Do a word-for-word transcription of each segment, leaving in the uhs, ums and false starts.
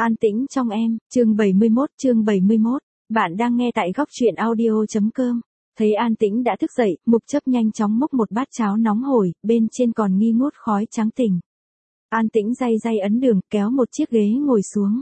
An tĩnh trong em, chương bảy mươi mốt, chương bảy mươi mốt. Bạn đang nghe tại góc truyện audio.com. Thấy An Tĩnh đã thức dậy, Mục Chấp nhanh chóng múc một bát cháo nóng hổi, bên trên còn nghi ngút khói trắng tỉnh. An Tĩnh day day ấn đường, kéo một chiếc ghế ngồi xuống.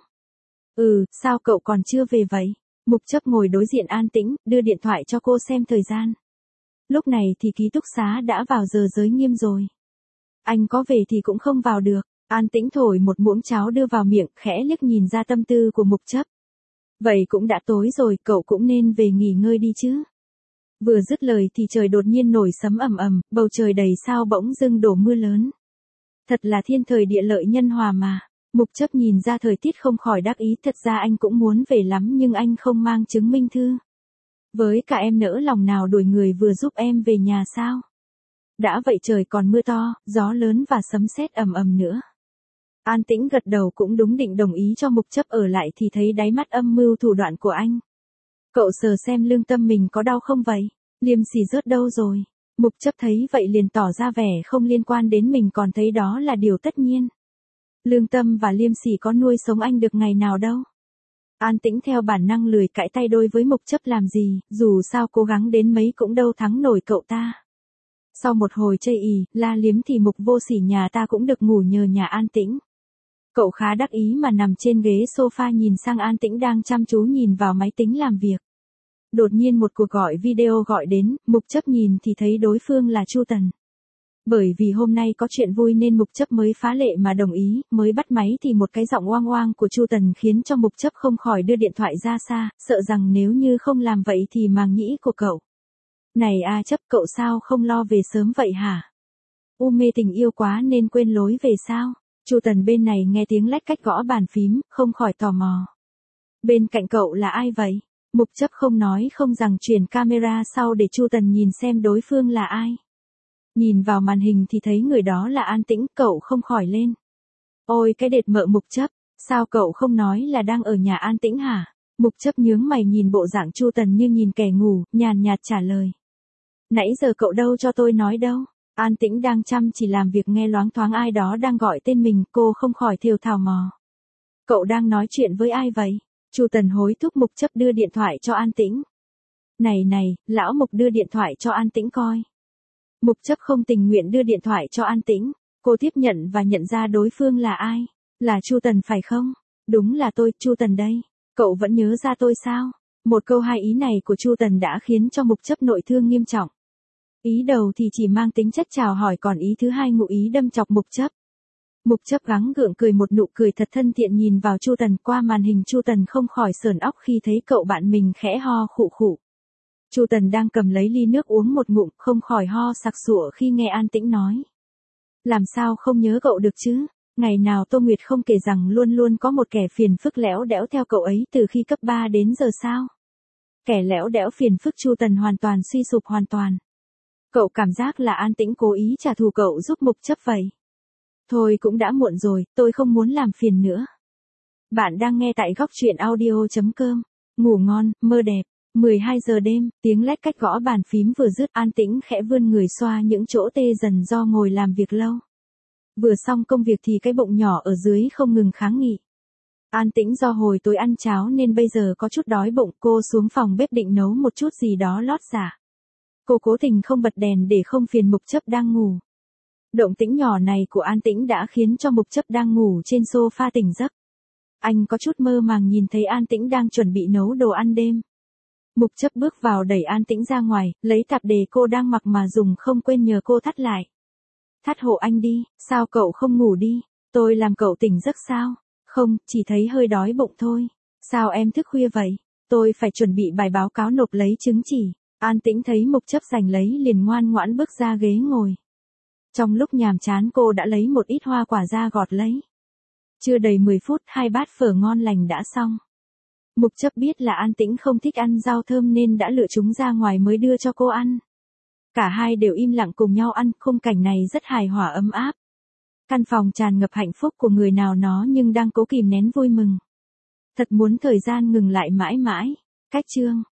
Ừ, sao cậu còn chưa về vậy? Mục Chấp ngồi đối diện An Tĩnh, đưa điện thoại cho cô xem thời gian. Lúc này thì ký túc xá đã vào giờ giới nghiêm rồi. Anh có về thì cũng không vào được. An Tĩnh thổi một muỗng cháo đưa vào miệng, khẽ liếc nhìn ra tâm tư của Mục Chấp. Vậy cũng đã tối rồi, cậu cũng nên về nghỉ ngơi đi chứ. Vừa dứt lời thì trời đột nhiên nổi sấm ầm ầm, bầu trời đầy sao bỗng dưng đổ mưa lớn. Thật là thiên thời địa lợi nhân hòa mà. Mục Chấp nhìn ra thời tiết không khỏi đắc ý, thật ra anh cũng muốn về lắm nhưng anh không mang chứng minh thư. Với cả em nỡ lòng nào đuổi người vừa giúp em về nhà sao? Đã vậy trời còn mưa to, gió lớn và sấm sét ầm ầm nữa. An Tĩnh gật đầu cũng đúng, định đồng ý cho Mục Chấp ở lại thì thấy đáy mắt âm mưu thủ đoạn của anh. Cậu sờ xem lương tâm mình có đau không vậy? Liêm sỉ rớt đâu rồi? Mục Chấp thấy vậy liền tỏ ra vẻ không liên quan đến mình, còn thấy đó là điều tất nhiên. Lương tâm và liêm sỉ có nuôi sống anh được ngày nào đâu. An Tĩnh theo bản năng lười cãi tay đôi với Mục Chấp làm gì, dù sao cố gắng đến mấy cũng đâu thắng nổi cậu ta. Sau một hồi chây ì, la liếm thì Mục vô sỉ nhà ta cũng được ngủ nhờ nhà An Tĩnh. Cậu khá đắc ý mà nằm trên ghế sofa nhìn sang An Tĩnh đang chăm chú nhìn vào máy tính làm việc. Đột nhiên một cuộc gọi video gọi đến, Mục Chấp nhìn thì thấy đối phương là Chu Tần. Bởi vì hôm nay có chuyện vui nên Mục Chấp mới phá lệ mà đồng ý, mới bắt máy thì một cái giọng oang oang của Chu Tần khiến cho Mục Chấp không khỏi đưa điện thoại ra xa, sợ rằng nếu như không làm vậy thì màng nhĩ của cậu. Này A Chấp, cậu sao không lo về sớm vậy hả? U mê tình yêu quá nên quên lối về sao? Chu Tần bên này nghe tiếng lách cách gõ bàn phím, không khỏi tò mò. Bên cạnh cậu là ai vậy? Mục Chấp không nói không rằng chuyển camera sau để Chu Tần nhìn xem đối phương là ai. Nhìn vào màn hình thì thấy người đó là An Tĩnh, cậu không khỏi lên. Ôi cái đệt mợ Mục Chấp, sao cậu không nói là đang ở nhà An Tĩnh hả? Mục Chấp nhướng mày nhìn bộ dạng Chu Tần như nhìn kẻ ngủ, nhàn nhạt trả lời. Nãy giờ cậu đâu cho tôi nói đâu. An Tĩnh đang chăm chỉ làm việc nghe loáng thoáng ai đó đang gọi tên mình, cô không khỏi thều thào mò. Cậu đang nói chuyện với ai vậy? Chu Tần hối thúc Mục Chấp đưa điện thoại cho An Tĩnh. Này này, lão Mục đưa điện thoại cho An Tĩnh coi. Mục Chấp không tình nguyện đưa điện thoại cho An Tĩnh. Cô tiếp nhận và nhận ra đối phương là ai? Là Chu Tần phải không? Đúng là tôi, Chu Tần đây. Cậu vẫn nhớ ra tôi sao? Một câu hai ý này của Chu Tần đã khiến cho Mục Chấp nội thương nghiêm trọng. Ý đầu thì chỉ mang tính chất chào hỏi, còn ý thứ hai ngụ ý đâm chọc Mục Chấp. Mục Chấp gắng gượng cười một nụ cười thật thân thiện nhìn vào Chu Tần, qua màn hình Chu Tần không khỏi sởn óc khi thấy cậu bạn mình khẽ ho khụ khụ. Chu Tần đang cầm lấy ly nước uống một ngụm, không khỏi ho sặc sụa khi nghe An Tĩnh nói. Làm sao không nhớ cậu được chứ? Ngày nào Tô Nguyệt không kể rằng luôn luôn có một kẻ phiền phức lẽo đẽo theo cậu ấy từ khi cấp ba đến giờ sao? Kẻ lẽo đẽo phiền phức. Chu Tần hoàn toàn suy sụp hoàn toàn. Cậu cảm giác là An Tĩnh cố ý trả thù cậu giúp Mục Chấp vậy. Thôi cũng đã muộn rồi, tôi không muốn làm phiền nữa. Bạn đang nghe tại góc truyện audio.com. Ngủ ngon, mơ đẹp. mười hai giờ đêm, tiếng lách cách gõ bàn phím vừa dứt, An Tĩnh khẽ vươn người xoa những chỗ tê dần do ngồi làm việc lâu. Vừa xong công việc thì cái bụng nhỏ ở dưới không ngừng kháng nghị. An Tĩnh do hồi tối ăn cháo nên bây giờ có chút đói bụng, cô xuống phòng bếp định nấu một chút gì đó lót dạ. Cô cố tình không bật đèn để không phiền Mục Chấp đang ngủ. Động tĩnh nhỏ này của An Tĩnh đã khiến cho Mục Chấp đang ngủ trên sofa tỉnh giấc. Anh có chút mơ màng nhìn thấy An Tĩnh đang chuẩn bị nấu đồ ăn đêm. Mục Chấp bước vào đẩy An Tĩnh ra ngoài, lấy tạp dề cô đang mặc mà dùng không quên nhờ cô thắt lại. Thắt hộ anh đi, sao cậu không ngủ đi? Tôi làm cậu tỉnh giấc sao? Không, chỉ thấy hơi đói bụng thôi. Sao em thức khuya vậy? Tôi phải chuẩn bị bài báo cáo nộp lấy chứng chỉ. An Tĩnh thấy Mục Chấp giành lấy liền ngoan ngoãn bước ra ghế ngồi. Trong lúc nhàm chán cô đã lấy một ít hoa quả ra gọt lấy. Chưa đầy mười phút hai bát phở ngon lành đã xong. Mục Chấp biết là An Tĩnh không thích ăn rau thơm nên đã lựa chúng ra ngoài mới đưa cho cô ăn. Cả hai đều im lặng cùng nhau ăn, khung cảnh này rất hài hòa ấm áp. Căn phòng tràn ngập hạnh phúc của người nào nó nhưng đang cố kìm nén vui mừng. Thật muốn thời gian ngừng lại mãi mãi. Cách chương